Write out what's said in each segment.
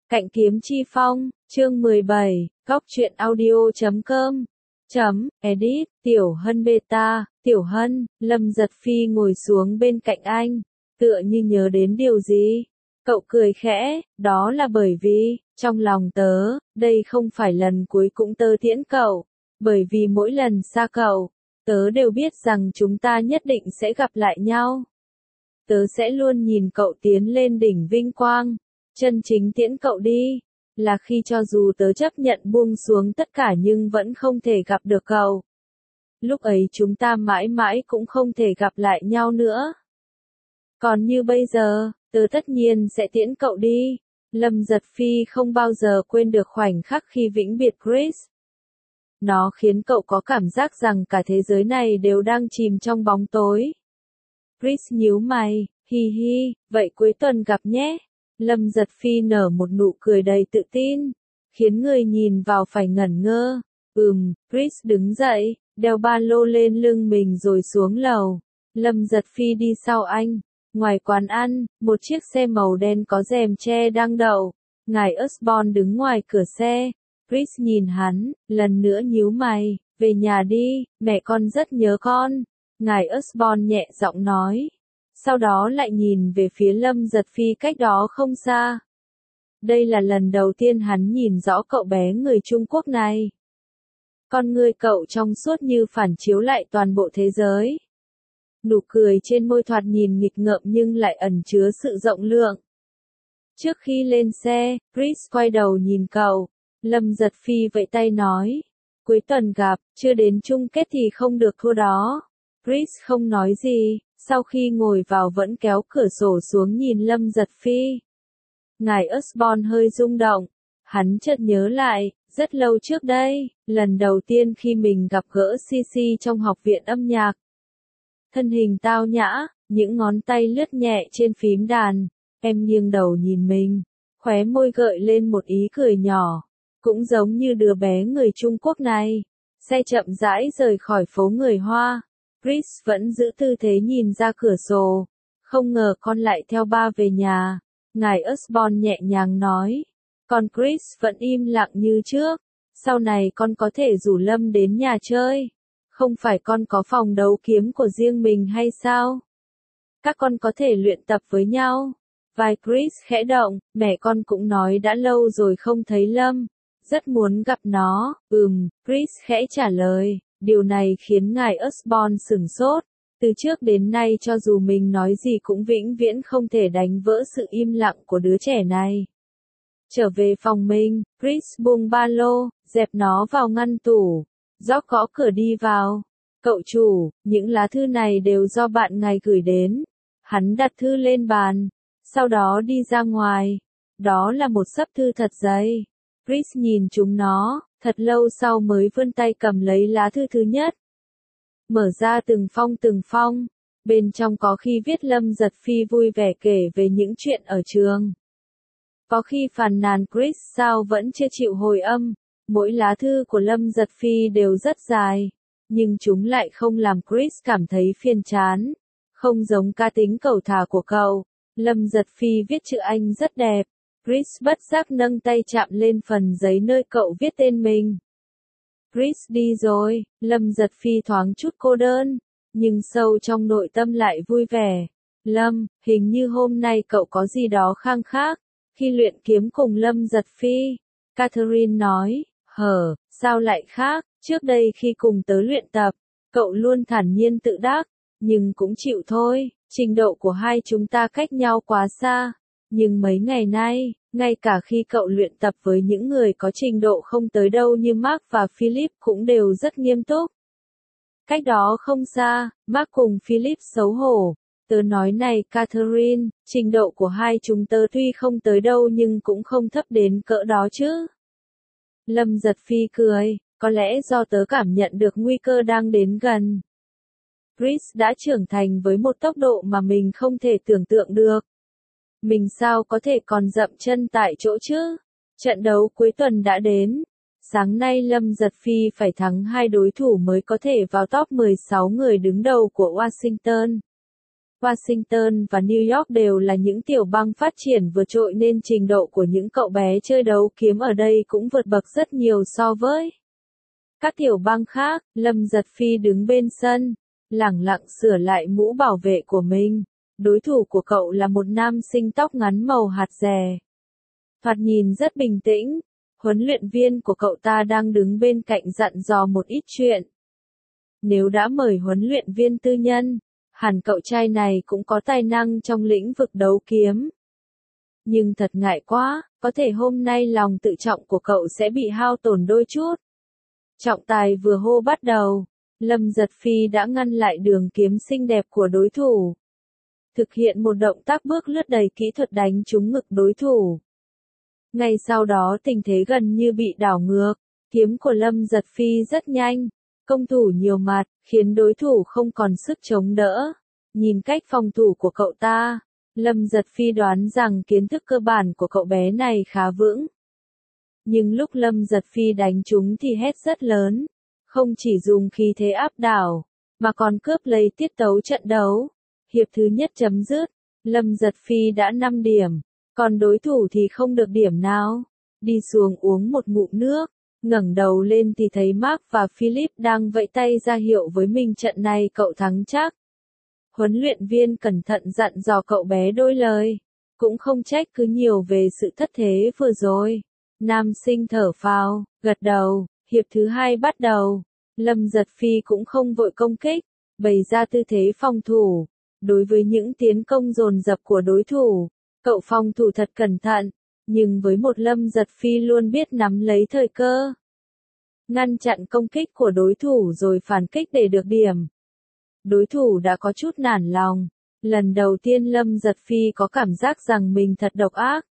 Cạnh kiếm chi phong, chương 17, góc truyện audio.com. Edit, Tiểu Hân beta, Tiểu Hân, Lâm Giật Phi ngồi xuống bên cạnh anh, tựa như nhớ đến điều gì. Cậu cười khẽ, đó là bởi vì, trong lòng tớ, đây không phải lần cuối cũng tớ tiễn cậu, bởi vì mỗi lần xa cậu, tớ đều biết rằng chúng ta nhất định sẽ gặp lại nhau. Tớ sẽ luôn nhìn cậu tiến lên đỉnh vinh quang. Chân chính tiễn cậu đi, là khi cho dù tớ chấp nhận buông xuống tất cả nhưng vẫn không thể gặp được cậu. Lúc ấy chúng ta mãi mãi cũng không thể gặp lại nhau nữa. Còn như bây giờ, tớ tất nhiên sẽ tiễn cậu đi. Lâm Giật Phi không bao giờ quên được khoảnh khắc khi vĩnh biệt Chris. Nó khiến cậu có cảm giác rằng cả thế giới này đều đang chìm trong bóng tối. Chris nhíu mày, hi hi, vậy cuối tuần gặp nhé. Lâm Giật Phi nở một nụ cười đầy tự tin, khiến người nhìn vào phải ngẩn ngơ. Chris đứng dậy, đeo ba lô lên lưng mình rồi xuống lầu. Lâm Giật Phi đi sau anh. Ngoài quán ăn, một chiếc xe màu đen có rèm che đang đậu. Ngài Osborn đứng ngoài cửa xe. Chris nhìn hắn, lần nữa nhíu mày, về nhà đi, mẹ con rất nhớ con. Ngài Osborn nhẹ giọng nói. Sau đó lại nhìn về phía Lâm Giật Phi cách đó không xa. Đây là lần đầu tiên hắn nhìn rõ cậu bé người Trung Quốc này. Con người cậu trong suốt như phản chiếu lại toàn bộ thế giới. Nụ cười trên môi thoạt nhìn nghịch ngợm nhưng lại ẩn chứa sự rộng lượng. Trước khi lên xe, Chris quay đầu nhìn cậu. Lâm Giật Phi vẫy tay nói. Cuối tuần gặp, chưa đến chung kết thì không được thua đó. Chris không nói gì. Sau khi ngồi vào vẫn kéo cửa sổ xuống nhìn Lâm Giật Phi. Ngài Osborn hơi rung động. Hắn chợt nhớ lại, rất lâu trước đây, lần đầu tiên khi mình gặp gỡ Sisi trong học viện âm nhạc. Thân hình tao nhã, những ngón tay lướt nhẹ trên phím đàn. Em nghiêng đầu nhìn mình, khóe môi gợi lên một ý cười nhỏ. Cũng giống như đứa bé người Trung Quốc này. Xe chậm rãi rời khỏi phố người Hoa. Chris vẫn giữ tư thế nhìn ra cửa sổ. Không ngờ con lại theo ba về nhà. Ngài Osborn nhẹ nhàng nói. Còn Chris vẫn im lặng như trước. Sau này con có thể rủ Lâm đến nhà chơi. Không phải con có phòng đấu kiếm của riêng mình hay sao? Các con có thể luyện tập với nhau. Vai Chris khẽ động, mẹ con cũng nói đã lâu rồi không thấy Lâm. Rất muốn gặp nó. Chris khẽ trả lời. Điều này khiến ngài Osborn sửng sốt. Từ trước đến nay cho dù mình nói gì cũng vĩnh viễn không thể đánh vỡ sự im lặng của đứa trẻ này. Trở về phòng mình, Chris buông ba lô, dẹp nó vào ngăn tủ. George gõ cửa đi vào. Cậu chủ, những lá thư này đều do bạn ngài gửi đến. Hắn đặt thư lên bàn. Sau đó đi ra ngoài. Đó là một xấp thư thật dày. Chris nhìn chúng nó, thật lâu sau mới vươn tay cầm lấy lá thư thứ nhất. Mở ra từng phong, bên trong có khi viết Lâm Giật Phi vui vẻ kể về những chuyện ở trường. Có khi phàn nàn Chris sao vẫn chưa chịu hồi âm, mỗi lá thư của Lâm Giật Phi đều rất dài, nhưng chúng lại không làm Chris cảm thấy phiền chán. Không giống cá tính cẩu thả của cậu, Lâm Giật Phi viết chữ Anh rất đẹp. Chris bất giác nâng tay chạm lên phần giấy nơi cậu viết tên mình. Chris đi rồi, Lâm Giật Phi thoáng chút cô đơn, nhưng sâu trong nội tâm lại vui vẻ. Lâm, hình như hôm nay cậu có gì đó khang khác, khi luyện kiếm cùng Lâm Giật Phi. Catherine nói, sao lại khác, trước đây khi cùng tớ luyện tập, cậu luôn thản nhiên tự đắc, nhưng cũng chịu thôi, trình độ của hai chúng ta cách nhau quá xa. Nhưng mấy ngày nay, ngay cả khi cậu luyện tập với những người có trình độ không tới đâu như Mark và Philip cũng đều rất nghiêm túc. Cách đó không xa, Mark cùng Philip xấu hổ. Tớ nói này Catherine, trình độ của hai chúng tớ tuy không tới đâu nhưng cũng không thấp đến cỡ đó chứ. Lâm Giật Phi cười, có lẽ do tớ cảm nhận được nguy cơ đang đến gần. Chris đã trưởng thành với một tốc độ mà mình không thể tưởng tượng được. Mình sao có thể còn dậm chân tại chỗ chứ? Trận đấu cuối tuần đã đến. Sáng nay Lâm Giật Phi phải thắng hai đối thủ mới có thể vào top 16 người đứng đầu của Washington. Washington và New York đều là những tiểu bang phát triển vượt trội nên trình độ của những cậu bé chơi đấu kiếm ở đây cũng vượt bậc rất nhiều so với các tiểu bang khác. Lâm Giật Phi đứng bên sân, lẳng lặng sửa lại mũ bảo vệ của mình. Đối thủ của cậu là một nam sinh tóc ngắn màu hạt dẻ. Thoạt nhìn rất bình tĩnh, huấn luyện viên của cậu ta đang đứng bên cạnh dặn dò một ít chuyện. Nếu đã mời huấn luyện viên tư nhân, hẳn cậu trai này cũng có tài năng trong lĩnh vực đấu kiếm. Nhưng thật ngại quá, có thể hôm nay lòng tự trọng của cậu sẽ bị hao tổn đôi chút. Trọng tài vừa hô bắt đầu, Lâm Giật Phi đã ngăn lại đường kiếm xinh đẹp của đối thủ. Thực hiện một động tác bước lướt đầy kỹ thuật đánh trúng ngực đối thủ. Ngay sau đó tình thế gần như bị đảo ngược, kiếm của Lâm Giật Phi rất nhanh, công thủ nhiều mặt, khiến đối thủ không còn sức chống đỡ. Nhìn cách phòng thủ của cậu ta, Lâm Giật Phi đoán rằng kiến thức cơ bản của cậu bé này khá vững. Nhưng lúc Lâm Giật Phi đánh trúng thì hét rất lớn, không chỉ dùng khí thế áp đảo, mà còn cướp lấy tiết tấu trận đấu. Hiệp thứ nhất chấm dứt, Lâm Giật Phi đã 5 điểm, còn đối thủ thì không được điểm nào. Đi xuống uống một ngụm nước, ngẩng đầu lên thì thấy Mark và Philip đang vẫy tay ra hiệu với mình trận này cậu thắng chắc. Huấn luyện viên cẩn thận dặn dò cậu bé đôi lời, cũng không trách cứ nhiều về sự thất thế vừa rồi. Nam sinh thở phào, gật đầu, hiệp thứ hai bắt đầu. Lâm Giật Phi cũng không vội công kích, bày ra tư thế phòng thủ. Đối với những tiến công dồn dập của đối thủ, cậu phòng thủ thật cẩn thận, nhưng với một Lâm Giật Phi luôn biết nắm lấy thời cơ, ngăn chặn công kích của đối thủ rồi phản kích để được điểm. Đối thủ đã có chút nản lòng, lần đầu tiên Lâm Giật Phi có cảm giác rằng mình thật độc ác.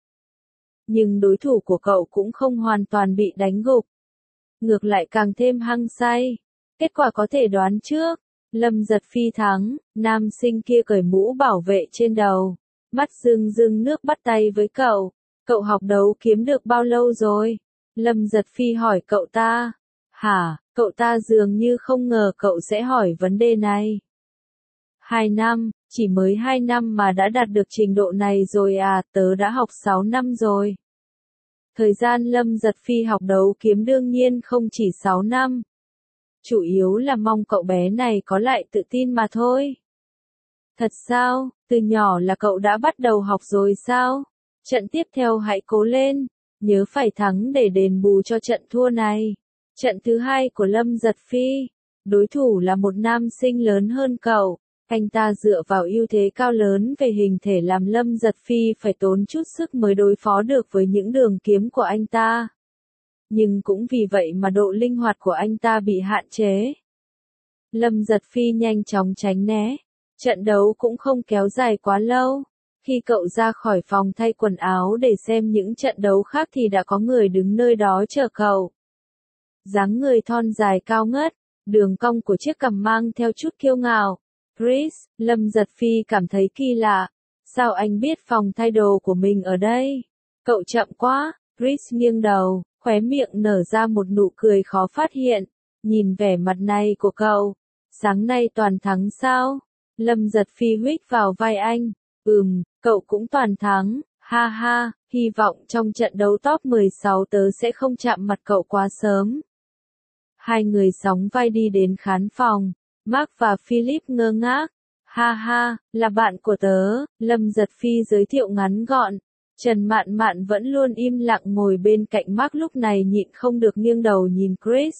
Nhưng đối thủ của cậu cũng không hoàn toàn bị đánh gục, ngược lại càng thêm hăng say. Kết quả có thể đoán trước, Lâm Giật Phi thắng, nam sinh kia cởi mũ bảo vệ trên đầu, mắt rưng rưng nước bắt tay với cậu. Cậu học đấu kiếm được bao lâu rồi? Lâm Giật Phi hỏi cậu ta. Hả, cậu ta dường như không ngờ cậu sẽ hỏi vấn đề này. 2 năm, chỉ mới 2 năm mà đã đạt được trình độ này rồi à, tớ đã học 6 năm rồi. Thời gian Lâm Giật Phi học đấu kiếm đương nhiên không chỉ 6 năm. Chủ yếu là mong cậu bé này có lại tự tin mà thôi. Thật sao, từ nhỏ là cậu đã bắt đầu học rồi sao? Trận tiếp theo hãy cố lên, nhớ phải thắng để đền bù cho trận thua này. Trận thứ hai của Lâm Giật Phi, đối thủ là một nam sinh lớn hơn cậu. Anh ta dựa vào ưu thế cao lớn về hình thể làm Lâm Giật Phi phải tốn chút sức mới đối phó được với những đường kiếm của anh ta. Nhưng cũng vì vậy mà độ linh hoạt của anh ta bị hạn chế. Lâm Giật Phi nhanh chóng tránh né. Trận đấu cũng không kéo dài quá lâu. Khi cậu ra khỏi phòng thay quần áo để xem những trận đấu khác thì đã có người đứng nơi đó chờ cậu. Dáng người thon dài cao ngất, đường cong của chiếc cằm mang theo chút kiêu ngạo. Chris, Lâm Giật Phi cảm thấy kỳ lạ. Sao anh biết phòng thay đồ của mình ở đây? Cậu chậm quá. Chris nghiêng đầu, khóe miệng nở ra một nụ cười khó phát hiện. Nhìn vẻ mặt này của cậu. Sáng nay toàn thắng sao? Lâm Giật Phi huých vào vai anh. Cậu cũng toàn thắng. Ha ha, hy vọng trong trận đấu top 16 tớ sẽ không chạm mặt cậu quá sớm. Hai người sóng vai đi đến khán phòng. Mark và Philip ngơ ngác. Ha ha, là bạn của tớ, Lâm Giật Phi giới thiệu ngắn gọn. Trần Mạn Mạn vẫn luôn im lặng ngồi bên cạnh Mark lúc này nhịn không được nghiêng đầu nhìn Chris.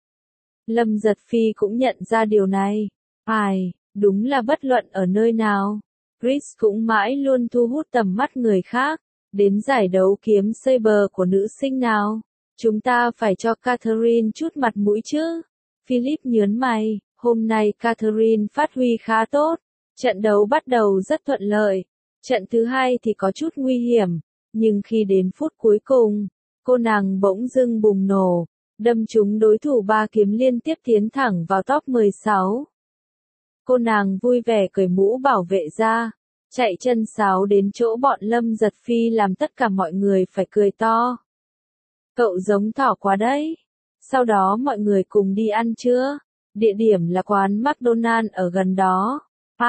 Lâm Giật Phi cũng nhận ra điều này. Đúng là bất luận ở nơi nào, Chris cũng mãi luôn thu hút tầm mắt người khác. Đến giải đấu kiếm saber của nữ sinh nào, chúng ta phải cho Catherine chút mặt mũi chứ. Philip nhớn mày. Hôm nay Catherine phát huy khá tốt, trận đấu bắt đầu rất thuận lợi, trận thứ hai thì có chút nguy hiểm, nhưng khi đến phút cuối cùng, cô nàng bỗng dưng bùng nổ, đâm trúng đối thủ 3 kiếm liên tiếp tiến thẳng vào top 16. Cô nàng vui vẻ cởi mũ bảo vệ ra, chạy chân sáo đến chỗ bọn Lâm Giật Phi làm tất cả mọi người phải cười to. Cậu giống thỏ quá đấy. Sau đó mọi người cùng đi ăn trưa. Địa điểm là quán McDonald's ở gần đó.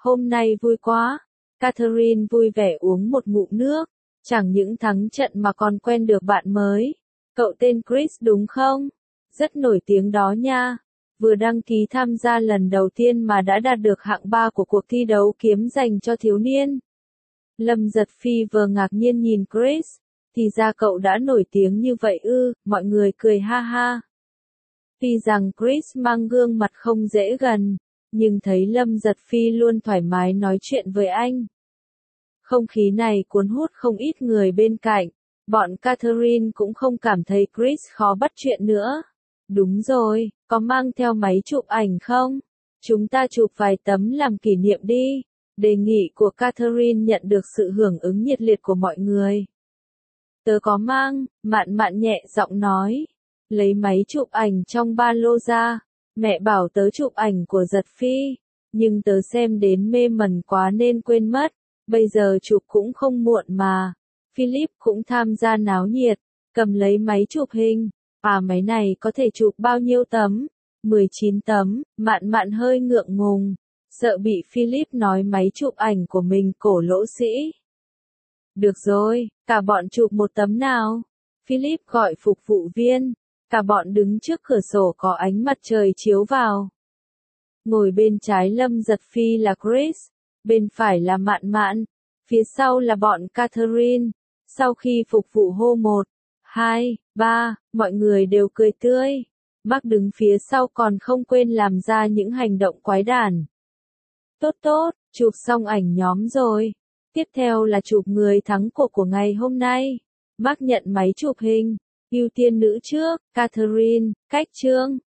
Hôm nay vui quá. Catherine vui vẻ uống một ngụm nước. Chẳng những thắng trận mà còn quen được bạn mới. Cậu tên Chris đúng không? Rất nổi tiếng đó nha. Vừa đăng ký tham gia lần đầu tiên mà đã đạt được hạng 3 của cuộc thi đấu kiếm dành cho thiếu niên. Lâm Giật Phi vừa ngạc nhiên nhìn Chris. Thì ra cậu đã nổi tiếng như vậy ư, mọi người cười ha ha. Tuy rằng Chris mang gương mặt không dễ gần, nhưng thấy Lâm Giật Phi luôn thoải mái nói chuyện với anh. Không khí này cuốn hút không ít người bên cạnh, bọn Catherine cũng không cảm thấy Chris khó bắt chuyện nữa. Đúng rồi, có mang theo máy chụp ảnh không? Chúng ta chụp vài tấm làm kỷ niệm đi. Đề nghị của Catherine nhận được sự hưởng ứng nhiệt liệt của mọi người. Tớ có mang, Mạn Mạn nhẹ giọng nói. Lấy máy chụp ảnh trong ba lô ra. Mẹ bảo tớ chụp ảnh của Giật Phi. Nhưng tớ xem đến mê mẩn quá nên quên mất. Bây giờ chụp cũng không muộn mà. Philip cũng tham gia náo nhiệt. Cầm lấy máy chụp hình. Máy này có thể chụp bao nhiêu tấm? 19 tấm. Mạn Mạn hơi ngượng ngùng. Sợ bị Philip nói máy chụp ảnh của mình cổ lỗ sĩ. Được rồi, cả bọn chụp một tấm nào. Philip gọi phục vụ viên. Cả bọn đứng trước cửa sổ có ánh mặt trời chiếu vào. Ngồi bên trái Lâm Giật Phi là Chris. Bên phải là Mạn Mạn. Phía sau là bọn Catherine. Sau khi phục vụ hô 1, 2, 3, mọi người đều cười tươi. Mark đứng phía sau còn không quên làm ra những hành động quái đản. Tốt tốt, chụp xong ảnh nhóm rồi. Tiếp theo là chụp người thắng cuộc của ngày hôm nay. Mark nhận máy chụp hình. Ưu tiên nữ trước, Catherine, cách chương.